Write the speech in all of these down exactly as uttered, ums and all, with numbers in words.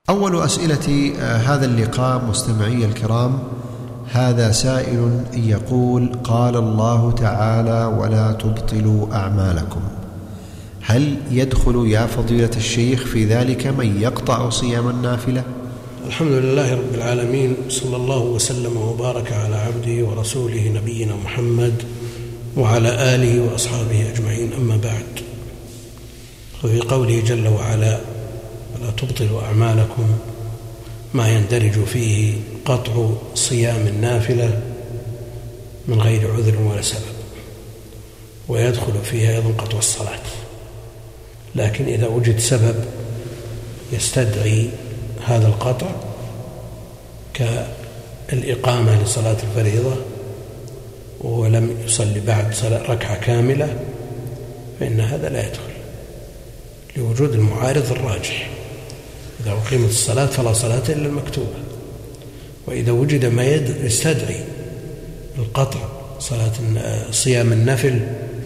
أول أسئلة هذا اللقاء مستمعي الكرام، هذا سائل يقول: قال الله تعالى: ولا تبطلوا أعمالكم. هل يدخل يا فضيلة الشيخ في ذلك من يقطع صيام النافلة؟ الحمد لله رب العالمين، صلى الله وسلم وبارك على عبده ورسوله نبينا محمد وعلى آله وأصحابه أجمعين، أما بعد. وفي قوله جل وعلا: ولا تبطلوا أعمالكم، ما يندرج فيه قطع صيام النافلة من غير عذر ولا سبب، ويدخل فيها أيضا قطع الصلاة، لكن إذا وجد سبب يستدعي هذا القطع كالإقامة لصلاة الفريضة وهو لم يصلي بعد ركعة كاملة، فإن هذا لا يدخل لوجود المعارض الراجح. إذا أقيمت الصلاة فلا صلاة إلا المكتوبة. وإذا وجد ما يستدعي القطع صلاة صيام النفل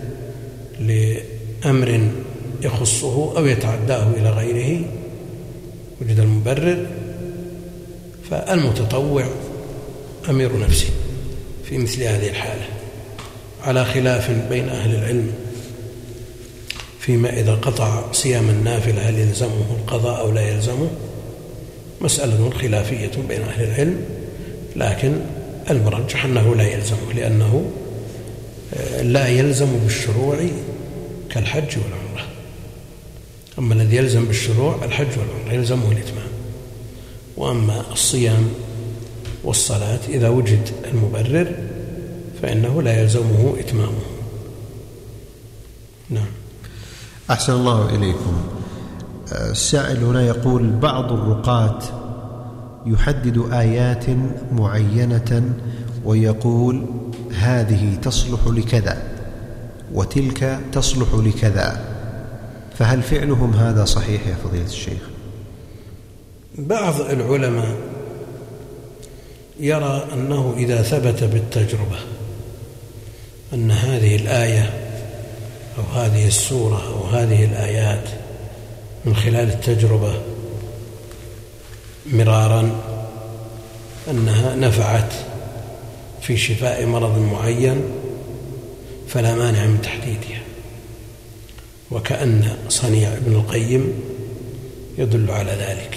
لأمر يخصه أو يتعداه إلى غيره، وجد المبرر، فالمتطوع أمير نفسه في مثل هذه الحالة، على خلاف بين أهل العلم فيما إذا قطع صيام النافلة هل يلزمه القضاء أو لا يلزمه. مسألة خلافية بين أهل العلم، لكن المرجح أنه لا يلزمه، لأنه لا يلزم بالشروع كالحج والعمرة. أما الذي يلزم بالشروع الحج والعمرة يلزمه الإتمام، وأما الصيام والصلاة إذا وجد المبرر فإنه لا يلزمه إتمامه. نعم. أحسن الله إليكم. السائل هنا يقول: بعض الرقاة يحدد آيات معينة ويقول هذه تصلح لكذا وتلك تصلح لكذا، فهل فعلهم هذا صحيح يا فضيلة الشيخ؟ بعض العلماء يرى أنه إذا ثبت بالتجربة أن هذه الآية أو هذه السورة أو هذه الآيات من خلال التجربة مرارا أنها نفعت في شفاء مرض معين، فلا مانع من تحديدها. وكأن صنيع ابن القيم يدل على ذلك.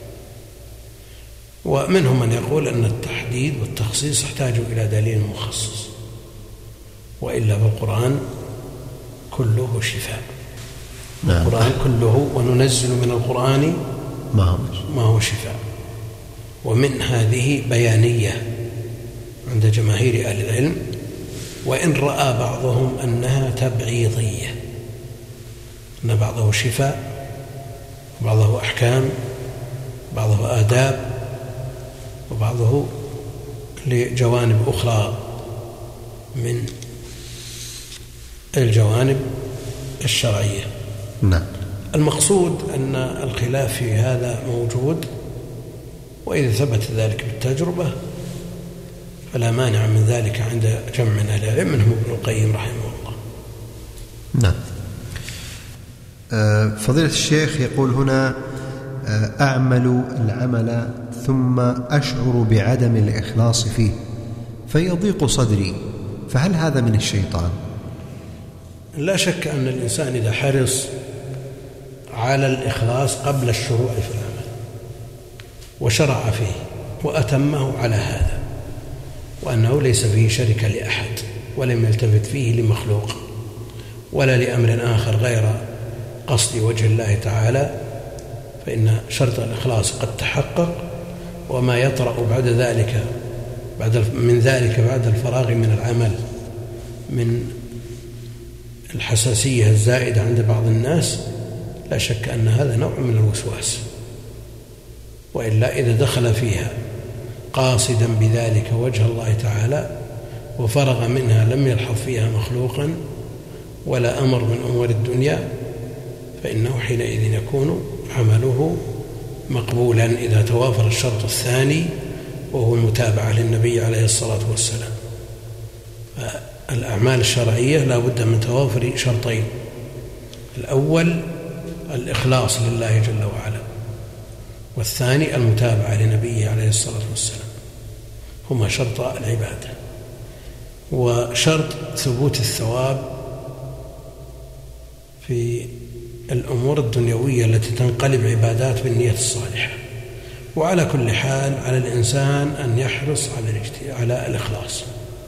ومنهم من يقول أن التحديد والتخصيص يحتاج إلى دليل مخصص، وإلا بالقرآن كله شفاء. نعم. القرآن كله وننزل من القرآن ما هو شفاء. ومن هذه بيانية عند جماهير أهل العلم، وإن رأى بعضهم أنها تبعيضية، أن بعضه شفاء وبعضه أحكام وبعضه آداب وبعضه لجوانب أخرى من الجوانب الشرعية. نعم. المقصود أن الخلاف في هذا موجود، وإذا ثبت ذلك بالتجربة فلا مانع من ذلك عند جمع من أهل العلم، منهم ابن القيم رحمه الله. نعم. أه فضيلة الشيخ يقول هنا: أعمل العمل ثم أشعر بعدم الإخلاص فيه فيضيق صدري، فهل هذا من الشيطان؟ لا شك أن الإنسان إذا حرص على الإخلاص قبل الشروع في العمل وشرع فيه وأتمه على هذا، وأنه ليس فيه شرك لأحد ولم يلتفت فيه لمخلوق ولا لأمر آخر غير قصد وجه الله تعالى، فإن شرط الإخلاص قد تحقق. وما يطرأ بعد ذلك بعد من ذلك بعد الفراغ من العمل من الحساسية الزائدة عند بعض الناس، لا شك أن هذا نوع من الوسواس. وإلا إذا دخل فيها قاصدا بذلك وجه الله تعالى وفرغ منها لم يلحظ فيها مخلوقا ولا أمر من أمور الدنيا، فإنه حينئذ يكون عمله مقبولا إذا توافر الشرط الثاني وهو المتابعة للنبي عليه الصلاة والسلام. الأعمال الشرعية لا بد من توافر شرطين: الأول الإخلاص لله جل وعلا، والثاني المتابعة لنبيه عليه الصلاة والسلام، هما شرط العبادة. وشرط ثبوت الثواب في الأمور الدنيوية التي تنقلب عبادات بالنية الصالحة. وعلى كل حال على الإنسان أن يحرص على على الإخلاص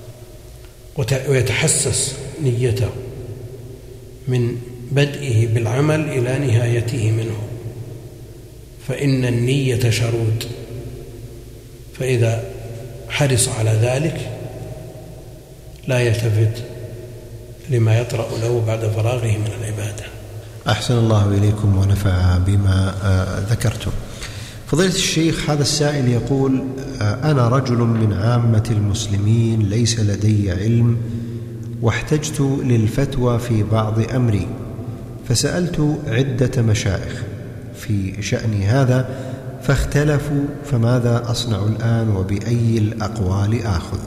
ويتحسس نيته من بدئه بالعمل إلى نهايته منه، فإن النية شرود، فإذا حرص على ذلك لا يلتفت لما يطرأ له بعد فراغه من العبادة. أحسن الله إليكم ونفع بما ذكرتم. فضيلة الشيخ، هذا السائل يقول: أنا رجل من عامة المسلمين ليس لدي علم، واحتجت للفتوى في بعض أمري، فسألت عدة مشايخ في شأن هذا فاختلفوا، فماذا أصنع الآن وبأي الأقوال آخذ؟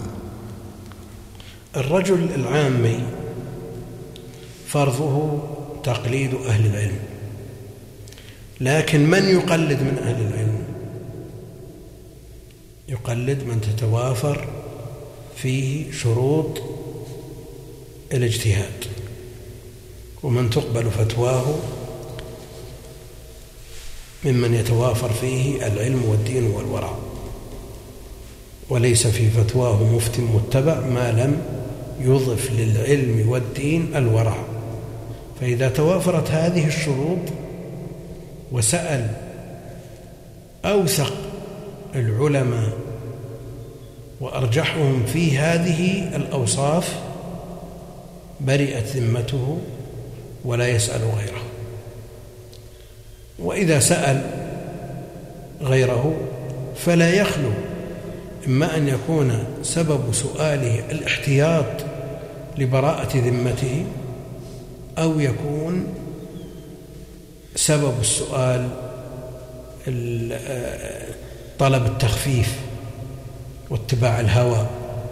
الرجل العامي فرضه تقليد أهل العلم، لكن من يقلد من أهل العلم؟ يقلد من تتوافر فيه شروط الاجتهاد، ومن تقبل فتواه ممن يتوافر فيه العلم والدين والورع، وليس في فتواه مفتٍ متبع ما لم يضف للعلم والدين الورع. فإذا توافرت هذه الشروط وسأل أوثق العلماء وأرجحهم في هذه الأوصاف برئت ذمته ولا يسأل غيره. وإذا سأل غيره فلا يخلو إما أن يكون سبب سؤاله الاحتياط لبراءة ذمته، أو يكون سبب السؤال طلب التخفيف واتباع الهوى.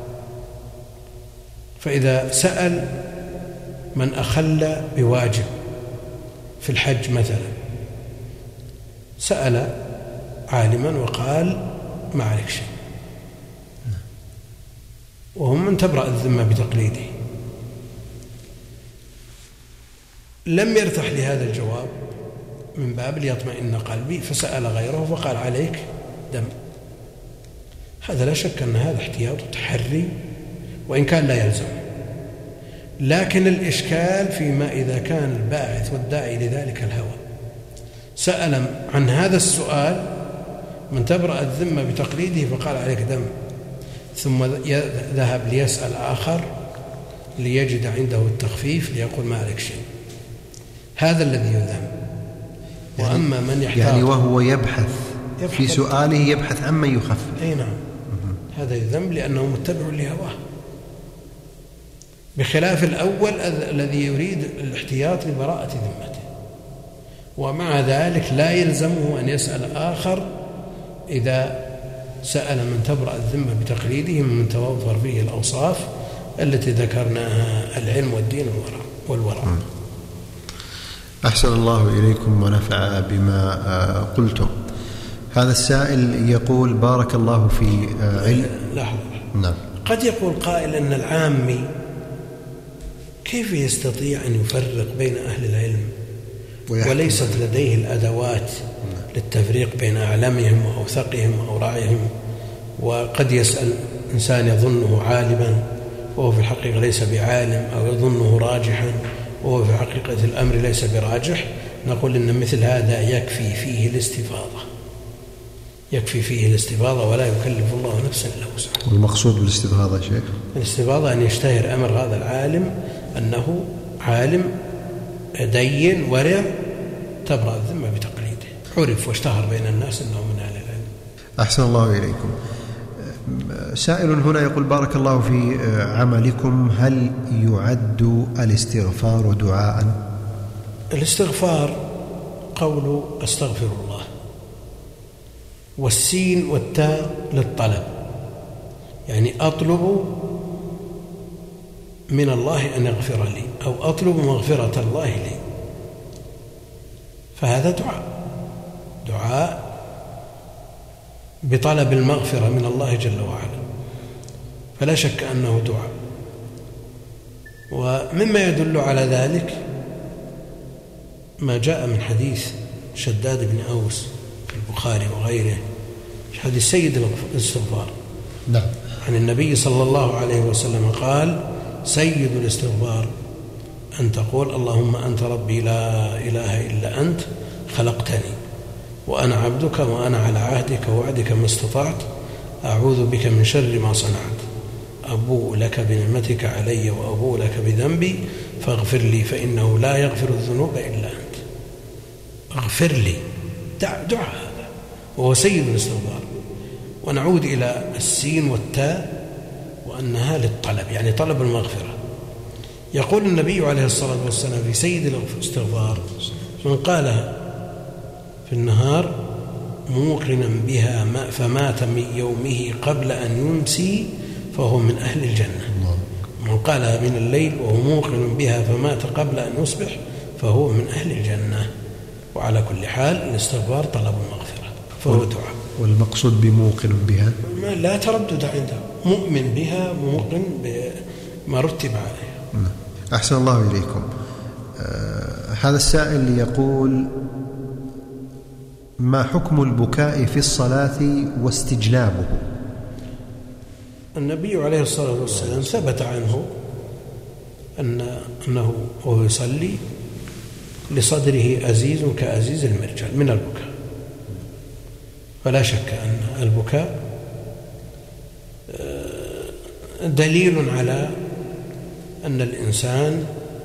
فإذا سأل من أخل بواجب في الحج مثلا، سأل عالما وقال ما عليك شيء، وهم من تبرأ الذمة بتقليده، لم يرتاح لهذا الجواب من باب ليطمئن قلبي، فسأل غيره فقال عليك دم. هذا لا شك أن هذا احتياط وتحري، وإن كان لا يلزم. لكن الإشكال فيما إذا كان الباعث والداعي لذلك الهوى سأل عن هذا السؤال من تبرأ الذمة بتقليده فقال عليك دم، ثم ذهب ليسأل آخر ليجد عنده التخفيف ليقول ما عليك شيء، هذا الذي يذم. وأما من يحتاج يعني وهو يبحث, يبحث في سؤاله يبحث عمن يخفف، أي نعم، هذا يذم لأنه متبع لهواه، بخلاف الأول الذي يريد الاحتياط لبراءة ذمته. ومع ذلك لا يلزمه أن يسأل آخر إذا سأل من تبرأ الذمة بتقليده من توفر فيه الأوصاف التي ذكرناها، العلم والدين والورع. أحسن الله إليكم ونفع بما قلتم. هذا السائل يقول: بارك الله في علم. لحظة. نعم. قد يقول قائل أن العامي كيف يستطيع أن يفرق بين أهل العلم وليست لديه الأدوات للتفريق بين أعلمهم وأوثقهم وأورعهم؟ وقد يسأل إنسان يظنه عالما وهو في الحقيقة ليس بعالم، أو يظنه راجحا وهو في حقيقة الأمر ليس براجح. نقول إن مثل هذا يكفي فيه الاستفاضة، يكفي فيه الاستفاضة ولا يكلف الله نفسا إلا وسعها. والمقصود بالاستفاضة يا شيخ؟ الاستفاضة أن يشتهر أمر هذا العالم أنه عالم دين ورع تبرأ الذمة بتقليده، عرف واشتهر بين الناس أنه من أهل العلم. أحسن الله إليكم. سائل هنا يقول: بارك الله في عملكم، هل يعد الاستغفار دعاء؟ الاستغفار قول أستغفر الله، والسين والتاء للطلب، يعني أطلب من الله أن يغفر لي، أو أطلب مغفرة الله لي، فهذا دعاء دعاء بطلب المغفرة من الله جل وعلا، فلا شك أنه دعاء. ومما يدل على ذلك ما جاء من حديث شداد بن أوس في البخاري وغيره، في حديث سيد الاستغفار نعم عن النبي صلى الله عليه وسلم قال: سيد الاستغفار أن تقول اللهم أنت ربي لا إله إلا أنت خلقتني وأنا عبدك وأنا على عهدك ووعدك ما استطعت أعوذ بك من شر ما صنعت أبوء لك بنعمتك علي وأبوء لك بذنبي فاغفر لي فإنه لا يغفر الذنوب إلا أنت. اغفر لي، دعاء هذا وهو سيد الاستغفار. ونعود إلى السين والتاء وأنها للطلب، يعني طلب المغفرة. يقول النبي عليه الصلاة والسلام في سيد الاستغفار: من قالها في النهار موقنا بها فمات من يومه قبل أن يمسي فهو من أهل الجنة. من قالها من الليل وهو موقن بها فمات قبل أن يصبح فهو من أهل الجنة. وعلى كل حال الاستغفار طلب المغفرة فهو دعاء. والمقصود بموقن بها ما لا تردد عنده، مؤمن بها موقن بما رتب عليه. أحسن الله إليكم. آه هذا السائل يقول: ما حكم البكاء في الصلاة واستجلابه؟ النبي عليه الصلاة والسلام ثبت عنه أن أنه وهو يصلي لصدره أزيز كأزيز المرجل من البكاء. فلا شك أن البكاء دليل على أن الإنسان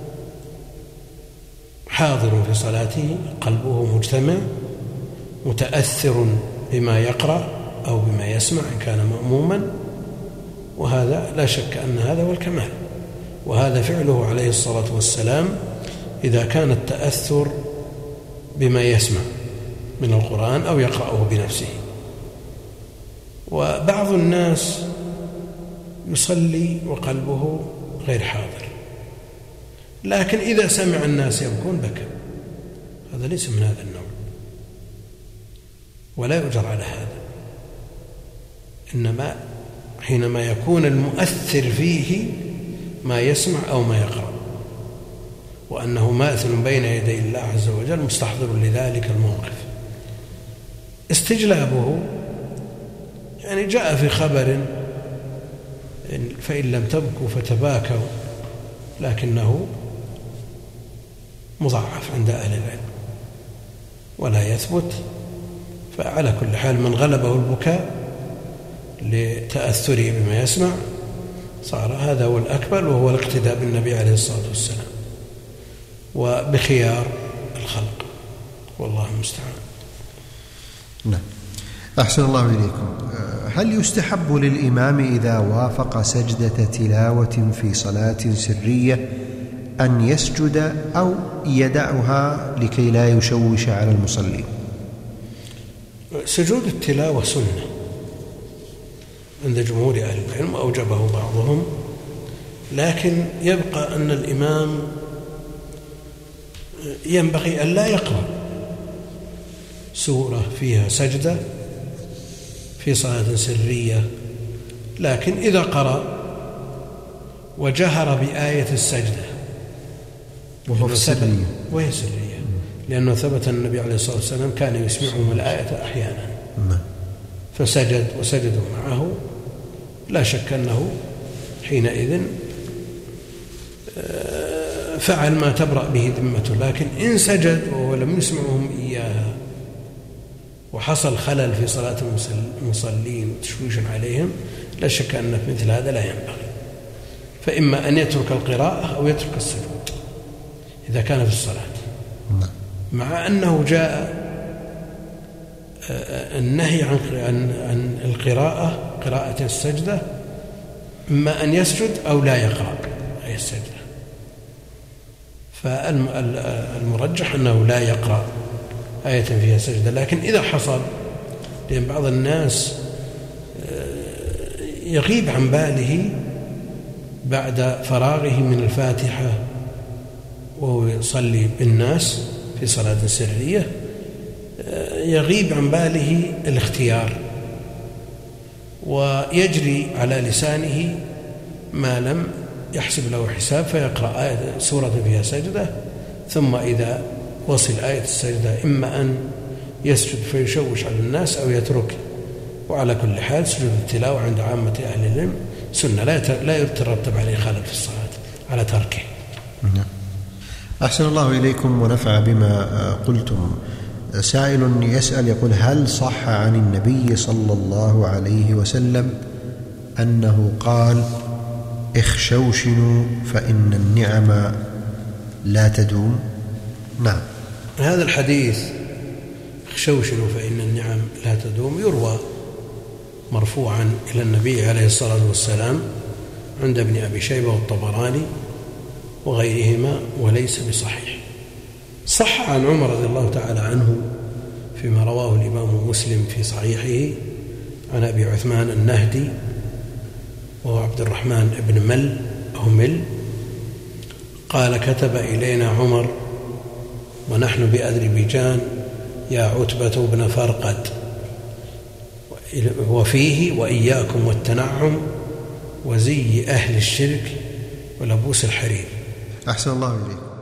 حاضر في صلاته، قلبه مجتمع، متأثر بما يقرأ أو بما يسمع إن كان مأموما، وهذا لا شك أن هذا هو الكمال. وهذا فعله عليه الصلاة والسلام إذا كان التأثر بما يسمع من القرآن أو يقرأه بنفسه. وبعض الناس يصلي وقلبه غير حاضر، لكن إذا سمع الناس يبكون بكى. هذا ليس من هذا النوع ولا يؤجر على هذا. إنما حينما يكون المؤثر فيه ما يسمع أو ما يقرأ، وأنه ماثل بين يدي الله عز وجل مستحضر لذلك الموقف. استجلابه يعني جاء في خبر: فإن لم تبكوا فتباكوا، لكنه مضاعف عند أهل العلم ولا يثبت. فعلى كل حال من غلبه البكاء لتأثره بما يسمع صار هذا هو الأكبر، وهو الاقتداء بالنبي عليه الصلاة والسلام وبخيار الخلق، والله المستعان. نعم. أحسن الله إليكم. هل يستحب للإمام إذا وافق سجدة تلاوة في صلاة سرية أن يسجد أو يدعها لكي لا يشوش على المصلين؟ سجود التلاوة سنة عند جمهور أهل العلم، أوجبه بعضهم، لكن يبقى أن الإمام ينبغي أن لا يقرأ سورة فيها سجدة في صلاة سرية، لكن إذا قرأ وجهر بآية السجدة وهو سرية وهي سرية، لأنه ثبت أن النبي عليه الصلاة والسلام كان يسمعهم الآية أحيانا فسجد وسجدوا معه، لا شك أنه حينئذ فعل ما تبرأ به ذمته. لكن إن سجد وهو لم يسمعهم إياها وحصل خلل في صلاة المصلين وتشويش عليهم، لا شك أن في مثل هذا لا ينبغي، فإما أن يترك القراءة أو يترك السجود إذا كان في الصلاة، مع أنه جاء النهي عن القراءة قراءة السجدة، إما أن يسجد أو لا يقرأ أي السجدة. فالمرجح أنه لا يقرأ آية فيها سجدة. لكن إذا حصل، لأن بعض الناس يغيب عن باله بعد فراغه من الفاتحة وهو يصلي بالناس في صلاة سرية، يغيب عن باله الاختيار ويجري على لسانه ما لم يحسب له حساب، فيقرأ آية سورة فيها سجدة، ثم إذا وصل آية السجدة إما أن يسجد فيشوش على الناس أو يترك. وعلى كل حال سجود التلاوة عند عامة أهل العلم سنة لا يترتب عليه خلل في الصلاة على تركه. أحسن الله إليكم ونفع بما قلتم. سائل يسأل يقول: هل صح عن النبي صلى الله عليه وسلم أنه قال: اخشوشنوا فإن النعم لا تدوم؟ نعم، هذا الحديث اخشوشنوا فإن النعم لا تدوم يروى مرفوعا إلى النبي عليه الصلاة والسلام عند ابن أبي شيبة والطبراني وغيرهما، وليس بصحيح. صح عن عمر رضي الله تعالى عنه فيما رواه الإمام مسلم في صحيحه عن أبي عثمان النهدي وهو عبد الرحمن بن مل أو مل قال: كتب إلينا عمر ونحن بأذربيجان يا عتبة بن فرقد، وفيه: وإياكم والتنعم وزي أهل الشرك ولبوس الحرير. أحسن الله إليك.